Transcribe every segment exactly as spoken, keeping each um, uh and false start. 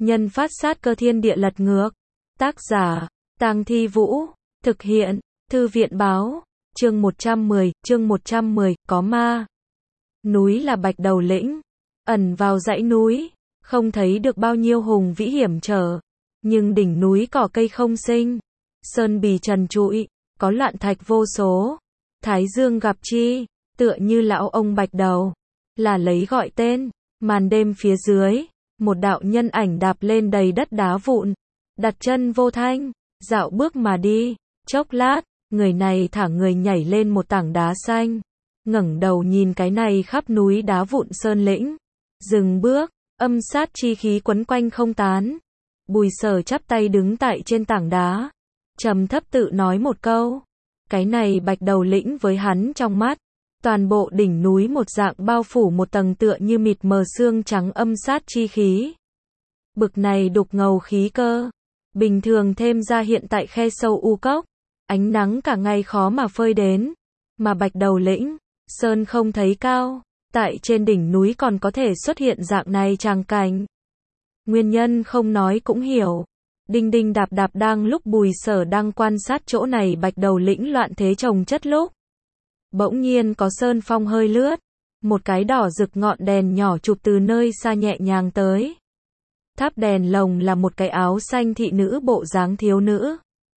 Nhân phát sát cơ thiên địa lật ngược. Tác giả, Tang Thi Vũ. Thực hiện, Thư viện báo. Chương một trăm mười, chương một trăm mười, có ma. Núi là Bạch Đầu Lĩnh. Ẩn vào dãy núi, không thấy được bao nhiêu hùng vĩ hiểm trở. Nhưng đỉnh núi cỏ cây không sinh. Sơn bì trần trụi, có loạn thạch vô số. Thái dương gặp chi, tựa như lão ông Bạch Đầu. Là lấy gọi tên, màn đêm phía dưới. Một đạo nhân ảnh đạp lên đầy đất đá vụn. Đặt chân vô thanh, dạo bước mà đi. Chốc lát, người này thả người nhảy lên một tảng đá xanh. Ngẩng đầu nhìn cái này khắp núi đá vụn sơn lĩnh. Dừng bước, âm sát chi khí quấn quanh không tán. Bùi Sở chắp tay đứng tại trên tảng đá. Trầm thấp tự nói một câu. Cái này Bạch Đầu Lĩnh với hắn trong mắt. Toàn bộ đỉnh núi một dạng bao phủ một tầng tựa như mịt mờ xương trắng âm sát chi khí. Bực này đục ngầu khí cơ. Bình thường thêm ra hiện tại khe sâu u cốc. Ánh nắng cả ngày khó mà phơi đến. Mà Bạch Đầu Lĩnh, sơn không thấy cao. Tại trên đỉnh núi còn có thể xuất hiện dạng này tràng cảnh. Nguyên nhân không nói cũng hiểu. Đinh đinh đạp đạp đang lúc Bùi Sở đang quan sát chỗ này Bạch Đầu Lĩnh loạn thế trồng chất lúc. Bỗng nhiên có sơn phong hơi lướt. Một cái đỏ rực ngọn đèn nhỏ chụp từ nơi xa nhẹ nhàng tới. Tháp đèn lồng là một cái áo xanh thị nữ bộ dáng thiếu nữ.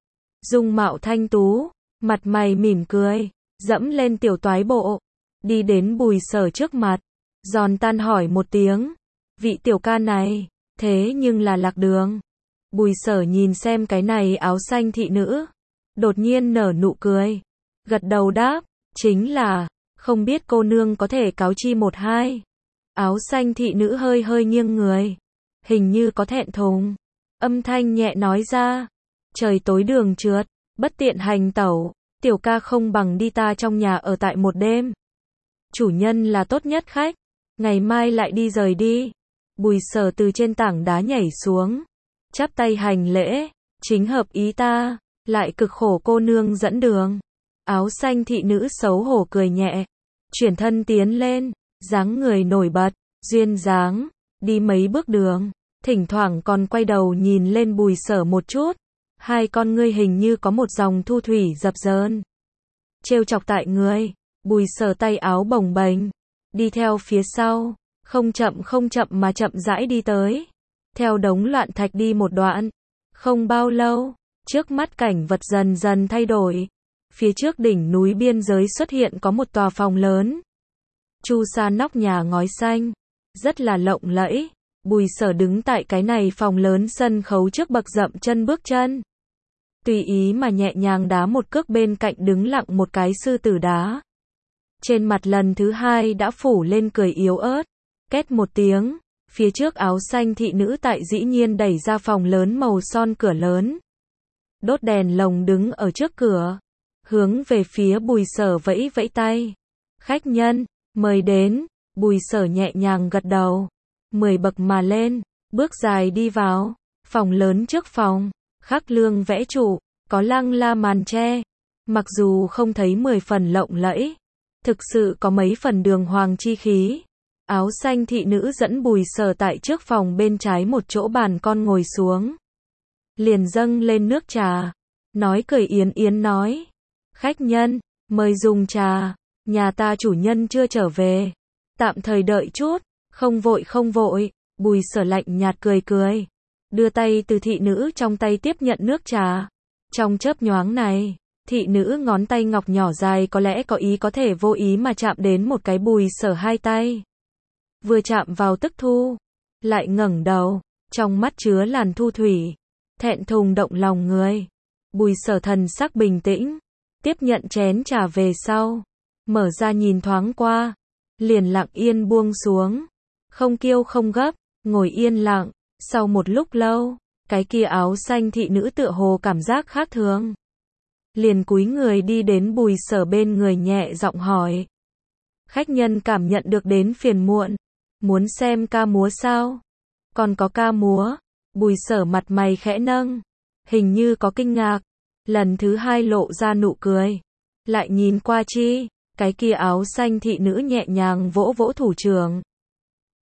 Dung mạo thanh tú, mặt mày mỉm cười, dẫm lên tiểu toái bộ. Đi đến Bùi Sở trước mặt, giòn tan hỏi một tiếng. Vị tiểu ca này, thế nhưng là lạc đường. Bùi Sở nhìn xem cái này áo xanh thị nữ. Đột nhiên nở nụ cười. Gật đầu đáp, chính là, không biết cô nương có thể cáo chi một hai. Áo xanh thị nữ hơi hơi nghiêng người. Hình như có thẹn thùng. Âm thanh nhẹ nói ra. Trời tối đường trượt, bất tiện hành tẩu. Tiểu ca không bằng đi ta trong nhà ở tại một đêm. Chủ nhân là tốt nhất khách. Ngày mai lại đi rời đi. Bùi Sở từ trên tảng đá nhảy xuống. Chắp tay hành lễ. Chính hợp ý ta. Lại cực khổ cô nương dẫn đường. Áo xanh thị nữ xấu hổ cười nhẹ. Chuyển thân tiến lên. Dáng người nổi bật. Duyên dáng. Đi mấy bước đường. Thỉnh thoảng còn quay đầu nhìn lên Bùi Sở một chút. Hai con ngươi hình như có một dòng thu thủy dập dờn. Trêu chọc tại người. Bùi Sở tay áo bồng bềnh. Đi theo phía sau. Không chậm không chậm mà chậm rãi đi tới. Theo đống loạn thạch đi một đoạn. Không bao lâu. Trước mắt cảnh vật dần dần thay đổi. Phía trước đỉnh núi biên giới xuất hiện có một tòa phòng lớn. Chu sa nóc nhà ngói xanh. Rất là lộng lẫy. Bùi Sở đứng tại cái này phòng lớn sân khấu trước bậc dậm chân bước chân. Tùy ý mà nhẹ nhàng đá một cước bên cạnh đứng lặng một cái sư tử đá. Trên mặt lần thứ hai đã phủ lên cười yếu ớt. Két một tiếng. Phía trước áo xanh thị nữ tại dĩ nhiên đẩy ra phòng lớn màu son cửa lớn. Đốt đèn lồng đứng ở trước cửa. Hướng về phía Bùi Sở vẫy vẫy tay. Khách nhân, mời đến. Bùi Sở nhẹ nhàng gật đầu. Mười bậc mà lên, bước dài đi vào. Phòng lớn trước phòng, khắc lương vẽ trụ, có lăng la màn tre. Mặc dù không thấy mười phần lộng lẫy, thực sự có mấy phần đường hoàng chi khí. Áo xanh thị nữ dẫn Bùi Sở tại trước phòng bên trái một chỗ bàn con ngồi xuống. Liền dâng lên nước trà. Nói cười yến yến nói. Khách nhân, mời dùng trà. Nhà ta chủ nhân chưa trở về. Tạm thời đợi chút. Không vội không vội. Bùi Sở lạnh nhạt cười cười. Đưa tay từ thị nữ trong tay tiếp nhận nước trà. Trong chớp nhoáng này, thị nữ ngón tay ngọc nhỏ dài có lẽ có ý có thể vô ý mà chạm đến một cái Bùi Sở hai tay. Vừa chạm vào tức thu. Lại ngẩng đầu. Trong mắt chứa làn thu thủy. Thẹn thùng động lòng người. Bùi Sở thần sắc bình tĩnh. Tiếp nhận chén trà về sau. Mở ra nhìn thoáng qua. Liền lặng yên buông xuống. Không kiêu không gấp. Ngồi yên lặng. Sau một lúc lâu. Cái kia áo xanh thị nữ tựa hồ cảm giác khác thường. Liền cúi người đi đến Bùi Sở bên người nhẹ giọng hỏi. Khách nhân cảm nhận được đến phiền muộn. Muốn xem ca múa sao? Còn có ca múa. Bùi Sở mặt mày khẽ nâng. Hình như có kinh ngạc. Lần thứ hai lộ ra nụ cười. Lại nhìn qua chi. Cái kia áo xanh thị nữ nhẹ nhàng vỗ vỗ thủ trưởng.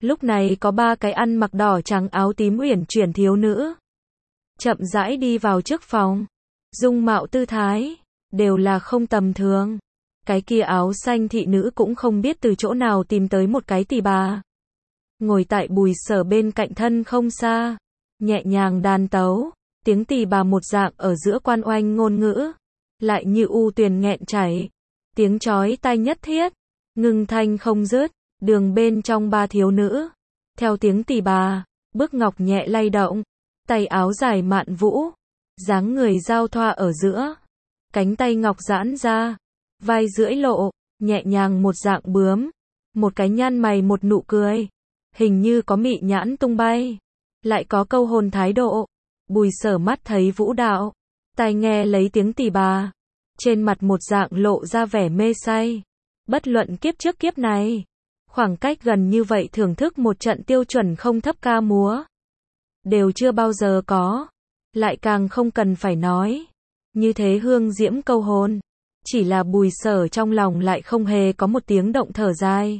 Lúc này có ba cái ăn mặc đỏ trắng áo tím uyển chuyển thiếu nữ. Chậm rãi đi vào trước phòng. Dung mạo tư thái, đều là không tầm thường. Cái kia áo xanh thị nữ cũng không biết từ chỗ nào tìm tới một cái tỳ bà. Ngồi tại Bùi Sở bên cạnh thân không xa. Nhẹ nhàng đàn tấu, tiếng tỳ bà một dạng ở giữa quan oanh ngôn ngữ. Lại như u tuyền nghẹn chảy. Tiếng chói tai nhất thiết, ngưng thanh không dứt. Đường bên trong ba thiếu nữ. Theo tiếng tỳ bà, bước ngọc nhẹ lay động. Tay áo dài mạn vũ. Dáng người giao thoa ở giữa. Cánh tay ngọc giãn ra. Vai rưỡi lộ, nhẹ nhàng một dạng bướm. Một cái nhăn mày một nụ cười. Hình như có mị nhãn tung bay. Lại có câu hồn thái độ. Bùi Sở mắt thấy vũ đạo. Tai nghe lấy tiếng tỳ bà. Trên mặt một dạng lộ ra vẻ mê say. Bất luận kiếp trước kiếp này. Khoảng cách gần như vậy thưởng thức một trận tiêu chuẩn không thấp ca múa. Đều chưa bao giờ có. Lại càng không cần phải nói. Như thế hương diễm câu hồn. Chỉ là Bùi Sở trong lòng lại không hề có một tiếng động thở dài.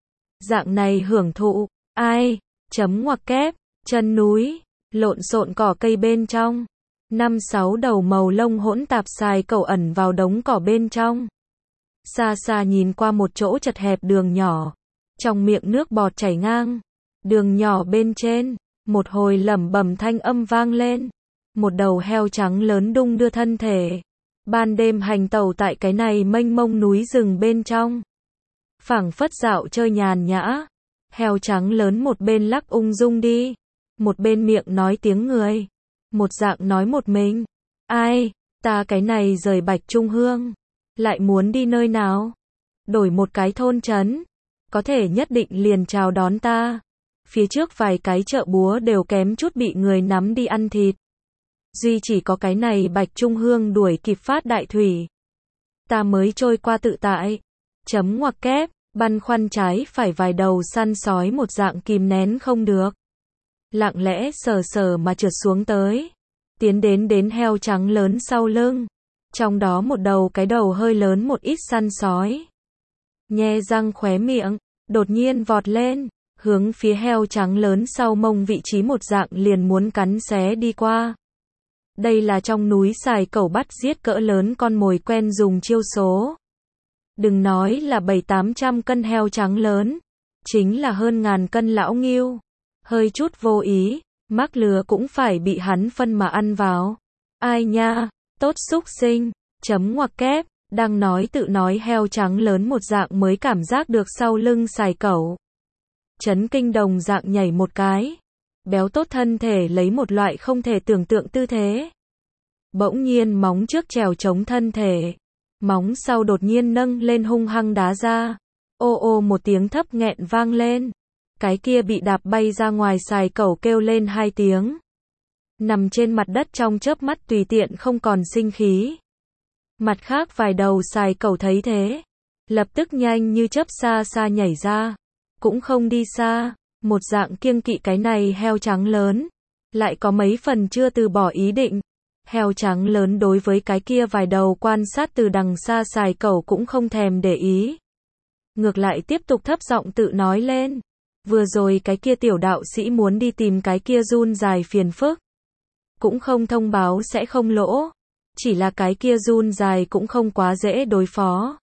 Dạng này hưởng thụ. Ai? Chấm ngoặc kép. Chân núi. Lộn xộn cỏ cây bên trong. Năm sáu đầu màu lông hỗn tạp xài cẩu ẩn vào đống cỏ bên trong. Xa xa nhìn qua một chỗ chật hẹp đường nhỏ. Trong miệng nước bọt chảy ngang. Đường nhỏ bên trên. Một hồi lẩm bẩm thanh âm vang lên. Một đầu heo trắng lớn đung đưa thân thể. Ban đêm hành tẩu tại cái này mênh mông núi rừng bên trong. Phảng phất dạo chơi nhàn nhã. Heo trắng lớn một bên lắc ung dung đi. Một bên miệng nói tiếng người. Một dạng nói một mình. Ai, ta cái này rời Bạch Trung Hương. Lại muốn đi nơi nào? Đổi một cái thôn trấn. Có thể nhất định liền chào đón ta. Phía trước vài cái chợ búa đều kém chút bị người nắm đi ăn thịt. Duy chỉ có cái này Bạch Trung Hương đuổi kịp phát đại thủy. Ta mới trôi qua tự tại. Chấm ngoặc kép, băn khoăn trái phải vài đầu săn sói một dạng kìm nén không được. Lặng lẽ sờ sờ mà trượt xuống tới. Tiến đến đến heo trắng lớn sau lưng. Trong đó một đầu cái đầu hơi lớn một ít săn sói. Nhe răng khóe miệng, đột nhiên vọt lên. Hướng phía heo trắng lớn sau mông vị trí một dạng liền muốn cắn xé đi qua. Đây là trong núi xài cẩu bắt giết cỡ lớn con mồi quen dùng chiêu số. Đừng nói là bảy tám trăm cân heo trắng lớn. Chính là hơn ngàn cân lão ngưu. Hơi chút vô ý, mắc lừa cũng phải bị hắn phân mà ăn vào. Ai nha, tốt xúc sinh, chấm ngoặc kép, đang nói tự nói heo trắng lớn một dạng mới cảm giác được sau lưng xài cẩu. Chấn kinh đồng dạng nhảy một cái. Béo tốt thân thể lấy một loại không thể tưởng tượng tư thế. Bỗng nhiên móng trước trèo chống thân thể. Móng sau đột nhiên nâng lên hung hăng đá ra. Ô ô một tiếng thấp nghẹn vang lên. Cái kia bị đạp bay ra ngoài xài cẩu kêu lên hai tiếng. Nằm trên mặt đất trong chớp mắt tùy tiện không còn sinh khí. Mặt khác vài đầu xài cẩu thấy thế. Lập tức nhanh như chớp xa xa nhảy ra. Cũng không đi xa. Một dạng kiêng kỵ cái này heo trắng lớn. Lại có mấy phần chưa từ bỏ ý định. Heo trắng lớn đối với cái kia vài đầu quan sát từ đằng xa xài cẩu cũng không thèm để ý. Ngược lại tiếp tục thấp giọng tự nói lên. Vừa rồi cái kia tiểu đạo sĩ muốn đi tìm cái kia run dài phiền phức. Cũng không thông báo sẽ không lỗ. Chỉ là cái kia run dài cũng không quá dễ đối phó.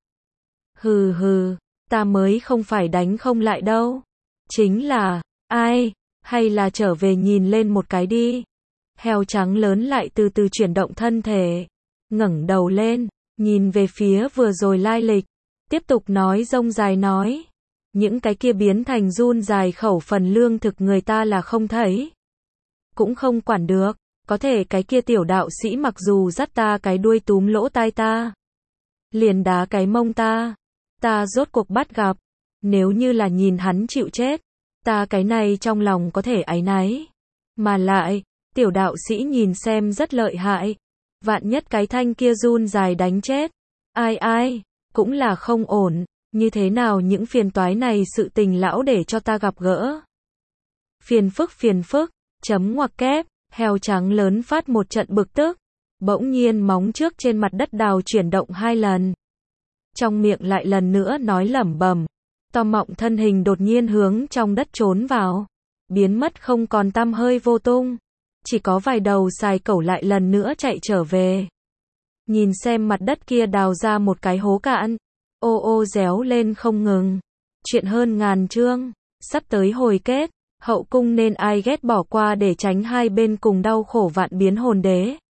Hừ hừ, ta mới không phải đánh không lại đâu. Chính là, ai, hay là trở về nhìn lên một cái đi. Heo trắng lớn lại từ từ chuyển động thân thể. Ngẩng đầu lên, nhìn về phía vừa rồi lai lịch. Tiếp tục nói rông dài nói. Những cái kia biến thành run dài khẩu phần lương thực người ta là không thấy. Cũng không quản được. Có thể cái kia tiểu đạo sĩ mặc dù dắt ta cái đuôi túm lỗ tai ta. Liền đá cái mông ta. Ta rốt cuộc bắt gặp. Nếu như là nhìn hắn chịu chết. Ta cái này trong lòng có thể áy náy. Mà lại, tiểu đạo sĩ nhìn xem rất lợi hại. Vạn nhất cái thanh kia run dài đánh chết. Ai ai, cũng là không ổn. Như thế nào những phiền toái này sự tình lão để cho ta gặp gỡ. Phiền phức phiền phức, chấm ngoặc kép, heo trắng lớn phát một trận bực tức. Bỗng nhiên móng trước trên mặt đất đào chuyển động hai lần. Trong miệng lại lần nữa nói lẩm bẩm. To mọng thân hình đột nhiên hướng trong đất trốn vào, biến mất không còn tăm hơi vô tung. Chỉ có vài đầu sài cẩu lại lần nữa chạy trở về. Nhìn xem mặt đất kia đào ra một cái hố cạn, ô ô réo lên không ngừng. Chuyện hơn ngàn chương, sắp tới hồi kết, hậu cung nên ai ghét bỏ qua để tránh hai bên cùng đau khổ vạn biến hồn đế.